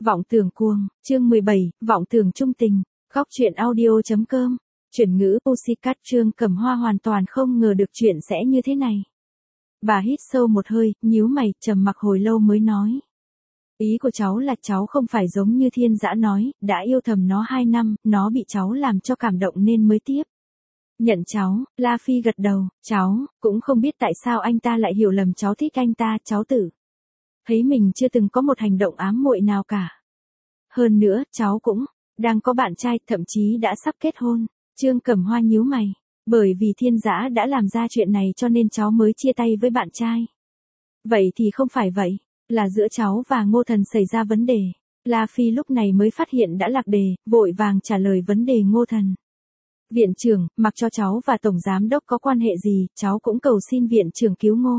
Vọng tưởng cuồng, chương 17, vọng tưởng trung tình, góc truyện audio.com, chuyển ngữ Pussycat. Trương Cẩm Hoa hoàn toàn không ngờ được chuyện sẽ như thế này. Bà hít sâu một hơi, nhíu mày, trầm mặc hồi lâu mới nói. Ý của cháu là cháu không phải giống như Thiên Dã nói, đã yêu thầm nó 2 năm, nó bị cháu làm cho cảm động nên mới tiếp nhận cháu. La Phi gật đầu, cháu cũng không biết tại sao anh ta lại hiểu lầm cháu thích anh ta. Cháu tự thấy mình chưa từng có một hành động ám muội nào cả. Hơn nữa, cháu cũng đang có bạn trai, thậm chí đã sắp kết hôn. Trương Cẩm Hoa nhíu mày, bởi vì Thiên Dã đã làm ra chuyện này cho nên cháu mới chia tay với bạn trai. Vậy thì không phải vậy, là giữa cháu và Ngô Thần xảy ra vấn đề. La Phi lúc này mới phát hiện đã lạc đề, vội vàng trả lời vấn đề Ngô Thần. Viện trưởng, mặc cho cháu và Tổng Giám Đốc có quan hệ gì, cháu cũng cầu xin viện trưởng cứu Ngô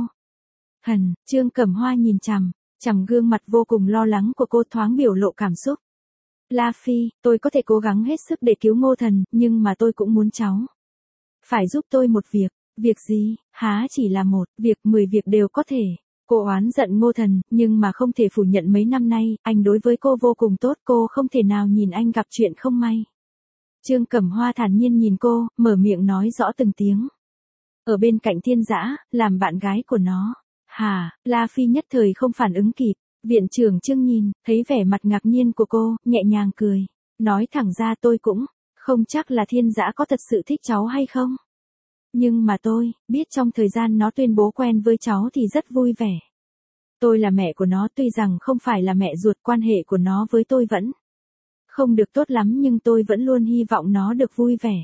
Thần. Trương Cẩm Hoa nhìn chằm gương mặt vô cùng lo lắng của cô, thoáng biểu lộ cảm xúc. La Phi, tôi có thể cố gắng hết sức để cứu Ngô Thần, nhưng mà tôi cũng muốn cháu phải giúp tôi một việc. Việc gì? Há chỉ là một việc, 10 việc đều có thể. Cô oán giận Ngô Thần, nhưng mà không thể phủ nhận mấy năm nay, anh đối với cô vô cùng tốt, cô không thể nào nhìn anh gặp chuyện không may. Trương Cẩm Hoa thản nhiên nhìn cô, mở miệng nói rõ từng tiếng. Ở bên cạnh Thiên Dã, làm bạn gái của nó. Hả? La Phi nhất thời không phản ứng kịp. Viện trưởng Trương nhìn, thấy vẻ mặt ngạc nhiên của cô, nhẹ nhàng cười. Nói thẳng ra tôi cũng không chắc là Thiên Dã có thật sự thích cháu hay không. Nhưng mà tôi biết trong thời gian nó tuyên bố quen với cháu thì rất vui vẻ. Tôi là mẹ của nó, tuy rằng không phải là mẹ ruột, quan hệ của nó với tôi vẫn không được tốt lắm, nhưng tôi vẫn luôn hy vọng nó được vui vẻ.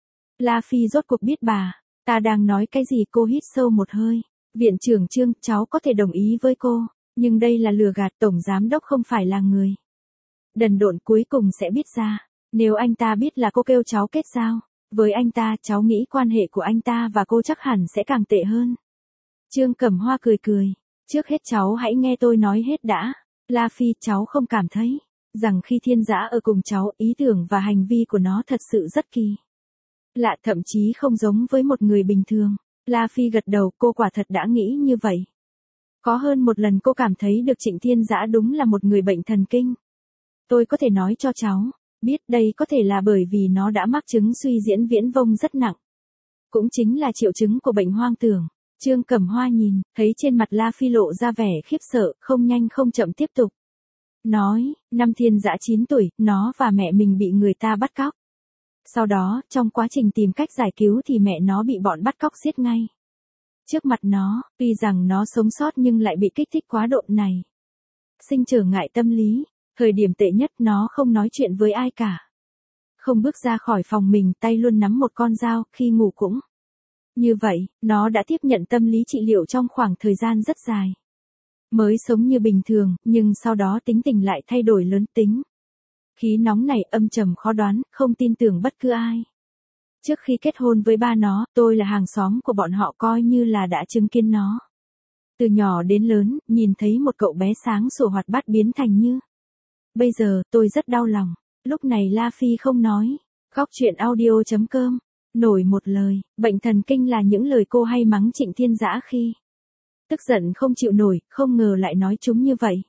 La Phi rốt cuộc biết bà ta đang nói cái gì. Cô hít sâu một hơi. Viện trưởng Trương, cháu có thể đồng ý với cô, nhưng đây là lừa gạt. Tổng Giám Đốc không phải là người đần độn, cuối cùng sẽ biết ra. Nếu anh ta biết là cô kêu cháu kết giao với anh ta, cháu nghĩ quan hệ của anh ta và cô chắc hẳn sẽ càng tệ hơn. Trương Cẩm Hoa cười. Trước hết cháu hãy nghe tôi nói hết đã. La Phi, cháu không cảm thấy rằng khi Thiên Dã ở cùng cháu, ý tưởng và hành vi của nó thật sự rất kỳ lạ, thậm chí không giống với một người bình thường. La Phi gật đầu, cô quả thật đã nghĩ như vậy. Có hơn một lần cô cảm thấy được Trịnh Thiên Dã đúng là một người bệnh thần kinh. Tôi có thể nói cho cháu biết đây có thể là bởi vì nó đã mắc chứng suy diễn viễn vông rất nặng. Cũng chính là triệu chứng của bệnh hoang tưởng. Trương Cẩm Hoa nhìn, thấy trên mặt La Phi lộ ra vẻ khiếp sợ, không nhanh không chậm tiếp tục. Nói, năm Thiên Dã 9 tuổi, nó và mẹ mình bị người ta bắt cóc. Sau đó, trong quá trình tìm cách giải cứu thì mẹ nó bị bọn bắt cóc giết ngay trước mặt nó. Tuy rằng nó sống sót nhưng lại bị kích thích quá độ này sinh trở ngại tâm lý. Thời điểm tệ nhất nó không nói chuyện với ai cả, không bước ra khỏi phòng mình, tay luôn nắm một con dao, khi ngủ cũng như vậy. Nó đã tiếp nhận tâm lý trị liệu trong khoảng thời gian rất dài, mới sống như bình thường, nhưng sau đó tính tình lại thay đổi lớn. Tính khí nóng này, âm trầm khó đoán, không tin tưởng bất cứ ai. Trước khi kết hôn với ba nó, tôi là hàng xóm của bọn họ, coi như là đã chứng kiến nó từ nhỏ đến lớn, nhìn thấy một cậu bé sáng sủa hoạt bát biến thành như bây giờ. Tôi rất đau lòng. Lúc này La Phi không nói. Góc truyện audio.com, nổi một lời, bệnh thần kinh là những lời cô hay mắng Trịnh Thiên Dã khi tức giận không chịu nổi, không ngờ lại nói chúng như vậy.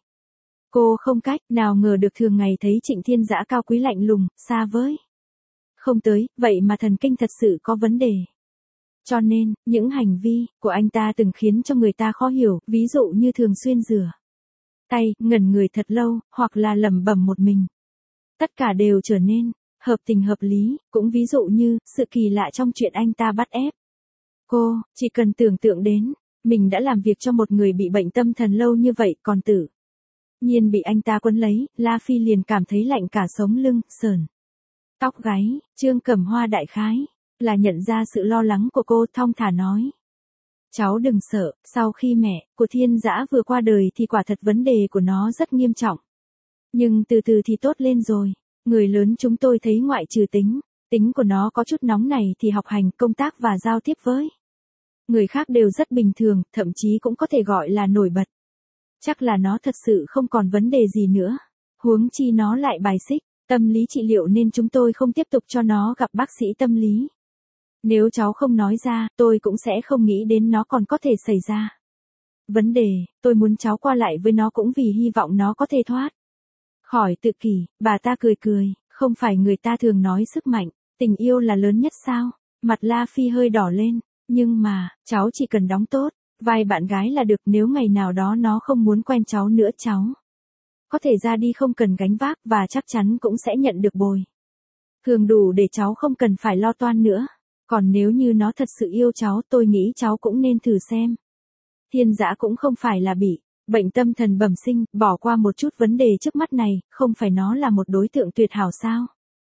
Cô không cách nào ngờ được thường ngày thấy Trịnh Thiên Dã cao quý lạnh lùng, xa với không tới, vậy mà thần kinh thật sự có vấn đề. Cho nên, những hành vi của anh ta từng khiến cho người ta khó hiểu, ví dụ như thường xuyên rửa tay, ngẩn người thật lâu, hoặc là lẩm bẩm một mình. Tất cả đều trở nên hợp tình hợp lý, cũng ví dụ như sự kỳ lạ trong chuyện anh ta bắt ép cô. Chỉ cần tưởng tượng đến mình đã làm việc cho một người bị bệnh tâm thần lâu như vậy, còn tự nhiên bị anh ta quấn lấy, La Phi liền cảm thấy lạnh cả sống lưng, sờn tóc gáy. Trương Cẩm Hoa đại khái là nhận ra sự lo lắng của cô, thong thả nói. Cháu đừng sợ, sau khi mẹ của Thiên Dã vừa qua đời thì quả thật vấn đề của nó rất nghiêm trọng. Nhưng từ từ thì tốt lên rồi. Người lớn chúng tôi thấy ngoại trừ tính của nó có chút nóng này thì học hành, công tác và giao tiếp với người khác đều rất bình thường, thậm chí cũng có thể gọi là nổi bật. Chắc là nó thật sự không còn vấn đề gì nữa. Huống chi nó lại bài xích tâm lý trị liệu nên chúng tôi không tiếp tục cho nó gặp bác sĩ tâm lý. Nếu cháu không nói ra, tôi cũng sẽ không nghĩ đến nó còn có thể xảy ra vấn đề. Tôi muốn cháu qua lại với nó cũng vì hy vọng nó có thể thoát Khỏi tự kỷ, bà ta cười cười, không phải người ta thường nói sức mạnh, tình yêu là lớn nhất sao? Mặt La Phi hơi đỏ lên, nhưng mà, cháu chỉ cần đóng tốt, vai bạn gái là được, nếu ngày nào đó nó không muốn quen cháu nữa cháu có thể ra đi không cần gánh vác và chắc chắn cũng sẽ nhận được bồi thường đủ để cháu không cần phải lo toan nữa. Còn nếu như nó thật sự yêu cháu tôi nghĩ cháu cũng nên thử xem. Thiên Dã cũng không phải là bị bệnh tâm thần bẩm sinh, bỏ qua một chút vấn đề trước mắt này, không phải nó là một đối tượng tuyệt hảo sao?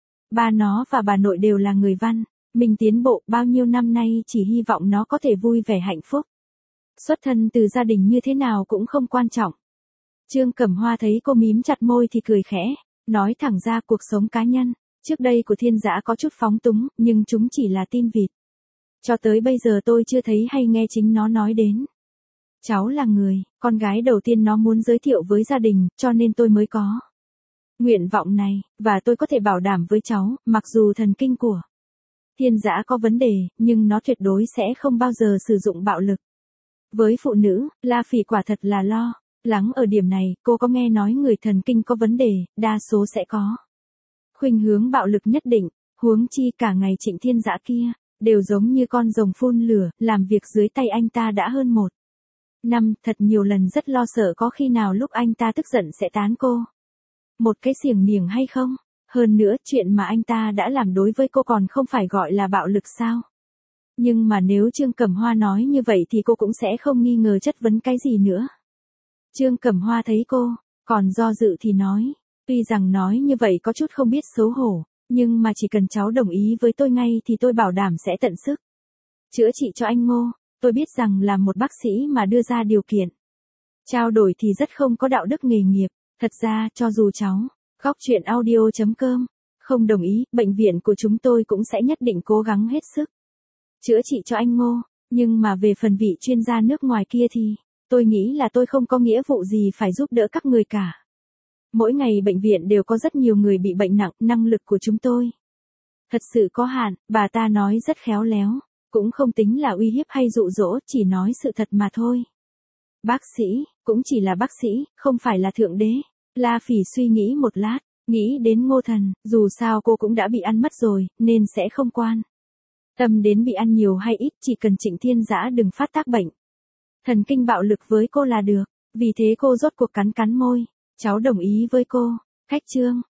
Ba nó và bà nội đều là người văn, mình tiến bộ bao nhiêu năm nay chỉ hy vọng nó có thể vui vẻ hạnh phúc. Xuất thân từ gia đình như thế nào cũng không quan trọng. Trương Cẩm Hoa thấy cô mím chặt môi thì cười khẽ, nói thẳng ra cuộc sống cá nhân, trước đây của Thiên Dã có chút phóng túng, nhưng chúng chỉ là tin vịt. Cho tới bây giờ tôi chưa thấy hay nghe chính nó nói đến. Cháu là người, con gái đầu tiên nó muốn giới thiệu với gia đình, cho nên tôi mới có nguyện vọng này, và tôi có thể bảo đảm với cháu, mặc dù thần kinh của Thiên Dã có vấn đề, nhưng nó tuyệt đối sẽ không bao giờ sử dụng bạo lực. Với phụ nữ, La Phỉ quả thật là lo lắng ở điểm này, cô có nghe nói người thần kinh có vấn đề, đa số sẽ có khuynh hướng bạo lực nhất định, huống chi cả ngày Trịnh Thiên Dã kia, đều giống như con rồng phun lửa, làm việc dưới tay anh ta đã hơn 1 năm, thật nhiều lần rất lo sợ có khi nào lúc anh ta tức giận sẽ tán cô một cái xiềng niềng hay không. Hơn nữa, chuyện mà anh ta đã làm đối với cô còn không phải gọi là bạo lực sao? Nhưng mà nếu Trương Cẩm Hoa nói như vậy thì cô cũng sẽ không nghi ngờ chất vấn cái gì nữa. Trương Cẩm Hoa thấy cô còn do dự thì nói, tuy rằng nói như vậy có chút không biết xấu hổ, nhưng mà chỉ cần cháu đồng ý với tôi ngay thì tôi bảo đảm sẽ tận sức chữa trị cho anh Ngô. Tôi biết rằng là một bác sĩ mà đưa ra điều kiện trao đổi thì rất không có đạo đức nghề nghiệp. Thật ra, cho dù cháu Khóc Chuyện Audio.com không đồng ý, bệnh viện của chúng tôi cũng sẽ nhất định cố gắng hết sức chữa trị cho anh Ngô. Nhưng mà về phần vị chuyên gia nước ngoài kia thì, tôi nghĩ là tôi không có nghĩa vụ gì phải giúp đỡ các người cả. Mỗi ngày bệnh viện đều có rất nhiều người bị bệnh nặng, năng lực của chúng tôi thật sự có hạn, bà ta nói rất khéo léo, cũng không tính là uy hiếp hay dụ dỗ, chỉ nói sự thật mà thôi. Bác sĩ, cũng chỉ là bác sĩ, không phải là thượng đế. La Phỉ suy nghĩ một lát, nghĩ đến Ngô Thần, dù sao cô cũng đã bị ăn mất rồi, nên sẽ không quan tâm đến bị ăn nhiều hay ít, chỉ cần Trịnh Thiên Dã đừng phát tác bệnh thần kinh bạo lực với cô là được. Vì thế cô rốt cuộc cắn cắn môi, cháu đồng ý với cô. Khách Trương